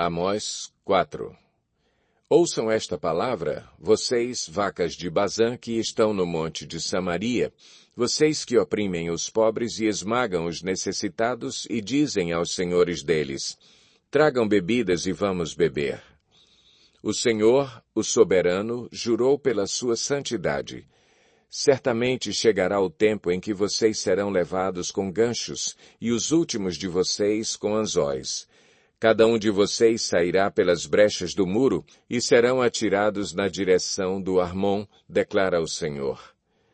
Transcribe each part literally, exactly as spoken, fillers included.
Amós quatro. Ouçam esta palavra, vocês, vacas de Bazã, que estão no monte de Samaria, vocês que oprimem os pobres e esmagam os necessitados, e dizem aos senhores deles, tragam bebidas e vamos beber. O Senhor, o soberano, jurou pela sua santidade. Certamente chegará o tempo em que vocês serão levados com ganchos, e os últimos de vocês com anzóis. Cada um de vocês sairá pelas brechas do muro e serão atirados na direção do Armon, declara o Senhor.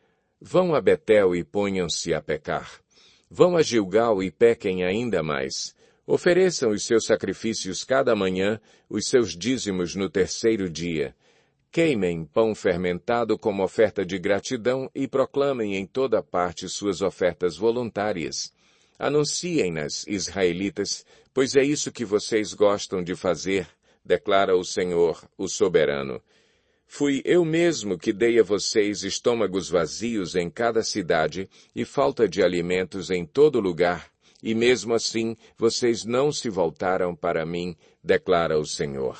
Vão a Betel e ponham-se a pecar. Vão a Gilgal e pequem ainda mais. Ofereçam os seus sacrifícios cada manhã, os seus dízimos no terceiro dia. Queimem pão fermentado como oferta de gratidão e proclamem em toda parte suas ofertas voluntárias. Anunciem-nas, israelitas, pois é isso que vocês gostam de fazer, declara o Senhor, o soberano. Fui eu mesmo que dei a vocês estômagos vazios em cada cidade e falta de alimentos em todo lugar, e mesmo assim vocês não se voltaram para mim, declara o Senhor.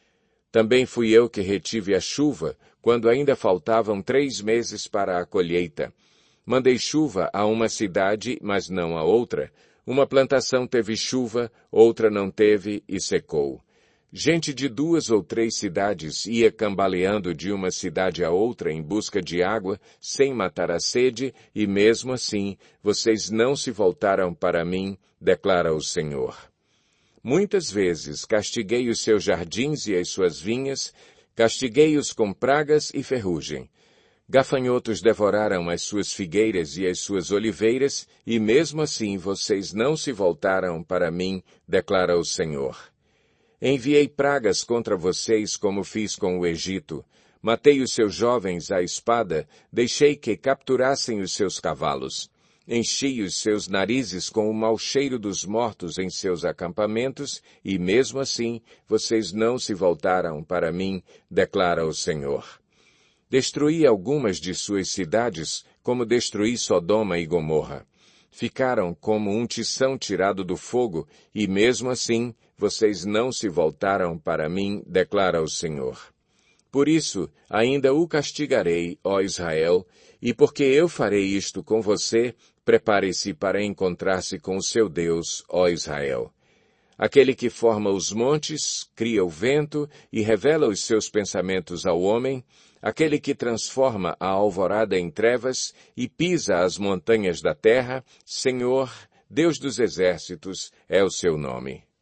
Também fui eu que retive a chuva, quando ainda faltavam três meses para a colheita. Mandei chuva a uma cidade, mas não a outra. Uma plantação teve chuva, outra não teve e secou. Gente de duas ou três cidades ia cambaleando de uma cidade a outra em busca de água, sem matar a sede, e mesmo assim, vocês não se voltaram para mim, declara o Senhor. Muitas vezes castiguei os seus jardins e as suas vinhas, castiguei-os com pragas e ferrugem. Gafanhotos devoraram as suas figueiras e as suas oliveiras, e mesmo assim vocês não se voltaram para mim, declara o Senhor. Enviei pragas contra vocês como fiz com o Egito. Matei os seus jovens à espada, deixei que capturassem os seus cavalos. Enchi os seus narizes com o mau cheiro dos mortos em seus acampamentos, e mesmo assim vocês não se voltaram para mim, declara o Senhor. Destruí algumas de suas cidades, como destruí Sodoma e Gomorra. Ficaram como um tição tirado do fogo, e mesmo assim, vocês não se voltaram para mim, declara o Senhor. Por isso, ainda o castigarei, ó Israel, e porque eu farei isto com você, prepare-se para encontrar-se com o seu Deus, ó Israel. Aquele que forma os montes, cria o vento e revela os seus pensamentos ao homem, aquele que transforma a alvorada em trevas e pisa as montanhas da terra, Senhor, Deus dos exércitos, é o seu nome.